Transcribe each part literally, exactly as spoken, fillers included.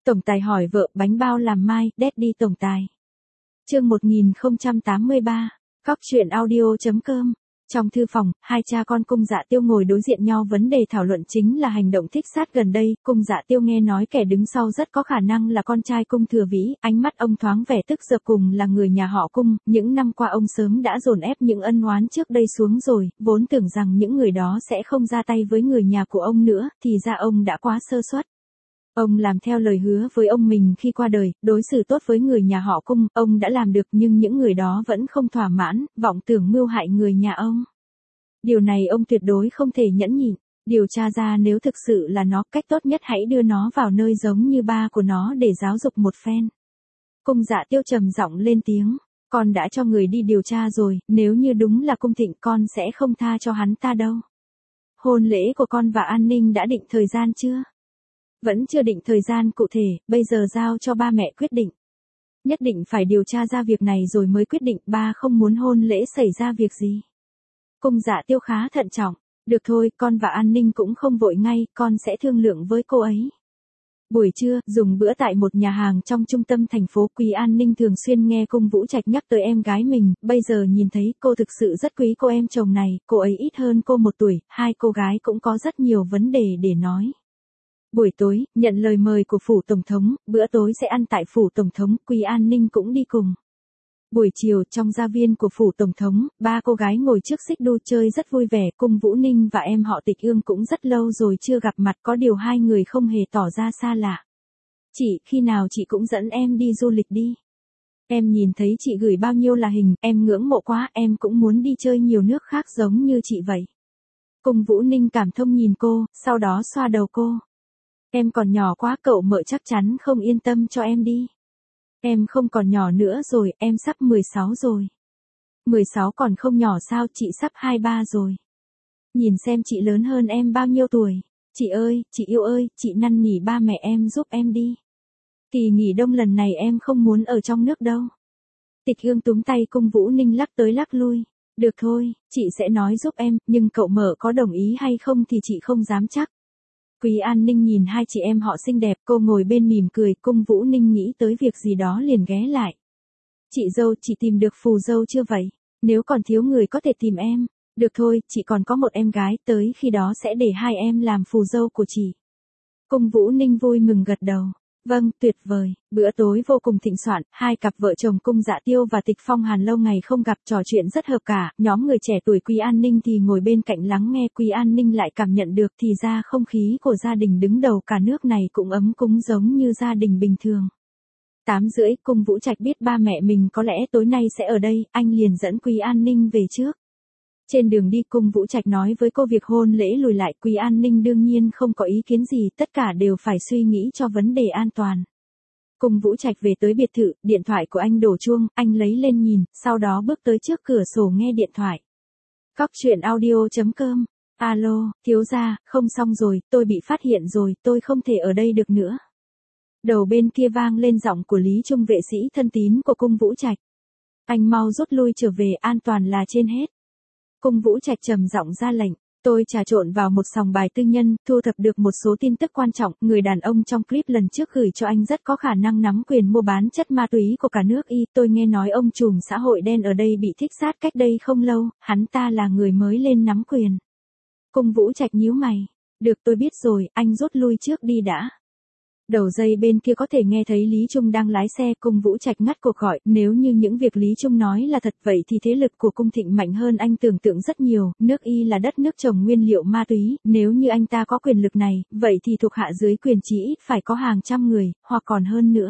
Tổng tài hỏi vợ bánh bao làm mai, Daddy tổng tài. Chương một nghìn không trăm tám mươi ba, Cóc truyện audio chấm com. Trong thư phòng, hai cha con Cung Dạ Tiêu ngồi đối diện nhau, vấn đề thảo luận chính là hành động thích sát gần đây. Cung Dạ Tiêu nghe nói kẻ đứng sau rất có khả năng là con trai Cung Thừa Vĩ, ánh mắt ông thoáng vẻ tức giận. Cùng là người nhà họ Cung, những năm qua ông sớm đã dồn ép những ân oán trước đây xuống rồi, vốn tưởng rằng những người đó sẽ không ra tay với người nhà của ông nữa, thì ra ông đã quá sơ suất. Ông làm theo lời hứa với ông mình khi qua đời, đối xử tốt với người nhà họ Cung, ông đã làm được, nhưng những người đó vẫn không thỏa mãn, vọng tưởng mưu hại người nhà ông. Điều này ông tuyệt đối không thể nhẫn nhịn, điều tra ra nếu thực sự là nó, cách tốt nhất hãy đưa nó vào nơi giống như ba của nó để giáo dục một phen. Cung Dạ Tiêu trầm giọng lên tiếng, con đã cho người đi điều tra rồi, nếu như đúng là Cung Thịnh con sẽ không tha cho hắn ta đâu. Hôn lễ của con và An Ninh đã định thời gian chưa? Vẫn chưa định thời gian cụ thể, bây giờ giao cho ba mẹ quyết định. Nhất định phải điều tra ra việc này rồi mới quyết định, ba không muốn hôn lễ xảy ra việc gì. Cung Dạ Tiêu khá thận trọng, được thôi, con và An Ninh cũng không vội ngay, con sẽ thương lượng với cô ấy. Buổi trưa, dùng bữa tại một nhà hàng trong trung tâm thành phố, Quý An Ninh thường xuyên nghe Cung Vũ Trạch nhắc tới em gái mình, bây giờ nhìn thấy cô thực sự rất quý cô em chồng này, cô ấy ít hơn cô một tuổi, hai cô gái cũng có rất nhiều vấn đề để nói. Buổi tối, nhận lời mời của phủ tổng thống, bữa tối sẽ ăn tại phủ tổng thống, Quý An Ninh cũng đi cùng. Buổi chiều, trong gia viên của phủ tổng thống, ba cô gái ngồi trước xích đu chơi rất vui vẻ, Cung Vũ Ninh và em họ Tịch Ương cũng rất lâu rồi chưa gặp mặt, có điều hai người không hề tỏ ra xa lạ. Chị, khi nào chị cũng dẫn em đi du lịch đi. Em nhìn thấy chị gửi bao nhiêu là hình, em ngưỡng mộ quá, em cũng muốn đi chơi nhiều nước khác giống như chị vậy. Cung Vũ Ninh cảm thông nhìn cô, sau đó xoa đầu cô. Em còn nhỏ quá, cậu mợ chắc chắn không yên tâm cho em đi. Em không còn nhỏ nữa rồi, em sắp mười sáu rồi. mười sáu còn không nhỏ sao, chị sắp hai mươi ba rồi. Nhìn xem chị lớn hơn em bao nhiêu tuổi. Chị ơi, chị yêu ơi, chị năn nỉ ba mẹ em giúp em đi. Kỳ nghỉ đông lần này em không muốn ở trong nước đâu. Tịch Ương túm tay Cung Vũ Ninh lắc tới lắc lui. Được thôi, chị sẽ nói giúp em, nhưng cậu mợ có đồng ý hay không thì chị không dám chắc. Quý An Ninh nhìn hai chị em họ xinh đẹp, cô ngồi bên mỉm cười, Cung Vũ Ninh nghĩ tới việc gì đó liền ghé lại. Chị dâu, chị tìm được phù dâu chưa vậy? Nếu còn thiếu người có thể tìm em. Được thôi, chị còn có một em gái, tới khi đó sẽ để hai em làm phù dâu của chị. Cung Vũ Ninh vui mừng gật đầu. Vâng, tuyệt vời, bữa tối vô cùng thịnh soạn, hai cặp vợ chồng Cung Dạ Tiêu và Tịch Phong Hàn lâu ngày không gặp, trò chuyện rất hợp cả, nhóm người trẻ tuổi Quý An Ninh thì ngồi bên cạnh lắng nghe. Quý An Ninh lại cảm nhận được thì ra không khí của gia đình đứng đầu cả nước này cũng ấm cúng giống như gia đình bình thường. Tám rưỡi, Cung Vũ Trạch biết ba mẹ mình có lẽ tối nay sẽ ở đây, anh liền dẫn Quý An Ninh về trước. Trên đường đi, Cung Vũ Trạch nói với cô việc hôn lễ lùi lại, Quý An Ninh đương nhiên không có ý kiến gì, tất cả đều phải suy nghĩ cho vấn đề an toàn. Cung Vũ Trạch về tới biệt thự, điện thoại của anh đổ chuông, anh lấy lên nhìn, sau đó bước tới trước cửa sổ nghe điện thoại. Cóc truyện audio chấm com. Alo, thiếu gia, không xong rồi, tôi bị phát hiện rồi, tôi không thể ở đây được nữa. Đầu bên kia vang lên giọng của Lý Trung, vệ sĩ thân tín của Cung Vũ Trạch. Anh mau rút lui trở về, an toàn là trên hết. Cung Vũ Trạch trầm giọng ra lệnh, tôi trà trộn vào một sòng bài tư nhân, thu thập được một số tin tức quan trọng, người đàn ông trong clip lần trước gửi cho anh rất có khả năng nắm quyền mua bán chất ma túy của cả nước Y, tôi nghe nói ông trùm xã hội đen ở đây bị thích sát cách đây không lâu, hắn ta là người mới lên nắm quyền. Cung Vũ Trạch nhíu mày, được tôi biết rồi, anh rút lui trước đi đã. Đầu dây bên kia có thể nghe thấy Lý Trung đang lái xe, Cung Vũ Trạch ngắt cuộc gọi, nếu như những việc Lý Trung nói là thật vậy thì thế lực của Cung Thịnh mạnh hơn anh tưởng tượng rất nhiều, nước Y là đất nước trồng nguyên liệu ma túy, nếu như anh ta có quyền lực này, vậy thì thuộc hạ dưới quyền chỉ ít phải có hàng trăm người, hoặc còn hơn nữa.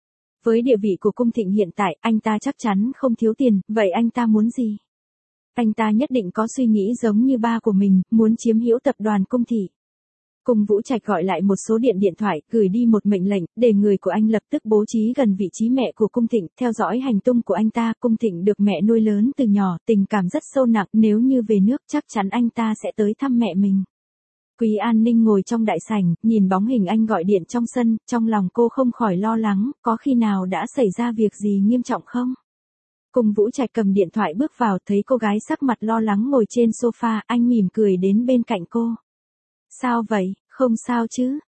Với địa vị của Cung Thịnh hiện tại, anh ta chắc chắn không thiếu tiền, vậy anh ta muốn gì? Anh ta nhất định có suy nghĩ giống như ba của mình, muốn chiếm hữu tập đoàn Cung Thị. Cung Vũ Trạch gọi lại một số điện điện thoại, gửi đi một mệnh lệnh, để người của anh lập tức bố trí gần vị trí mẹ của Cung Thịnh, theo dõi hành tung của anh ta. Cung Thịnh được mẹ nuôi lớn từ nhỏ, tình cảm rất sâu nặng, nếu như về nước chắc chắn anh ta sẽ tới thăm mẹ mình. Quý An Ninh ngồi trong đại sảnh, nhìn bóng hình anh gọi điện trong sân, trong lòng cô không khỏi lo lắng, có khi nào đã xảy ra việc gì nghiêm trọng không? Cung Vũ Trạch cầm điện thoại bước vào, thấy cô gái sắc mặt lo lắng ngồi trên sofa, anh mỉm cười đến bên cạnh cô. Sao vậy, không sao chứ,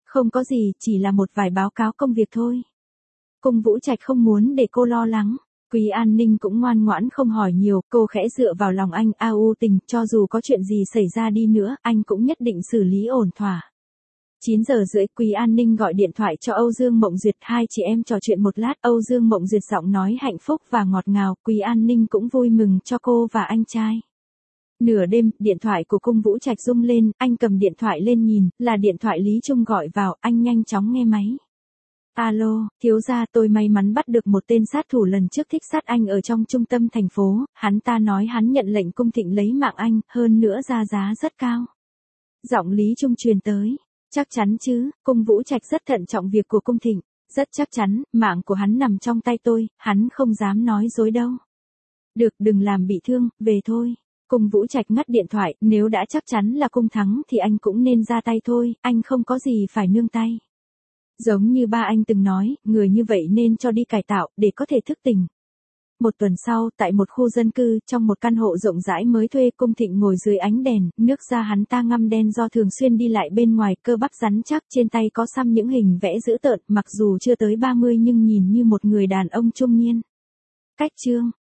Không có gì, chỉ là một vài báo cáo công việc thôi. Cung Vũ Trạch không muốn để cô lo lắng. Quý An Ninh cũng ngoan ngoãn không hỏi nhiều, cô khẽ dựa vào lòng anh, a u tình, cho dù có chuyện gì xảy ra đi nữa, anh cũng nhất định xử lý ổn thỏa. chín giờ rưỡi, Quý An Ninh gọi điện thoại cho Âu Dương Mộng Duyệt, hai chị em trò chuyện một lát, Âu Dương Mộng Duyệt giọng nói hạnh phúc và ngọt ngào, Quý An Ninh cũng vui mừng cho cô và anh trai. Nửa đêm, điện thoại của Cung Vũ Trạch rung lên, anh cầm điện thoại lên nhìn, là điện thoại Lý Trung gọi vào, anh nhanh chóng nghe máy. Alo, thiếu gia, tôi may mắn bắt được một tên sát thủ lần trước thích sát anh ở trong trung tâm thành phố, hắn ta nói hắn nhận lệnh Cung Thịnh lấy mạng anh, hơn nữa ra giá rất cao. Giọng Lý Trung truyền tới. Chắc chắn chứ, Cung Vũ Trạch rất thận trọng việc của Cung Thịnh, rất chắc chắn, mạng của hắn nằm trong tay tôi, hắn không dám nói dối đâu. Được, đừng làm bị thương, về thôi. Cung Vũ Trạch ngắt điện thoại, nếu đã chắc chắn là Cung thắng thì anh cũng nên ra tay thôi, anh không có gì phải nương tay. Giống như ba anh từng nói, người như vậy nên cho đi cải tạo, để có thể thức tỉnh. Một tuần sau, tại một khu dân cư, trong một căn hộ rộng rãi mới thuê, Cung Thịnh ngồi dưới ánh đèn, nước da hắn ta ngăm đen do thường xuyên đi lại bên ngoài, cơ bắp rắn chắc, trên tay có xăm những hình vẽ dữ tợn, mặc dù chưa tới ba mươi nhưng nhìn như một người đàn ông trung niên. Cách chương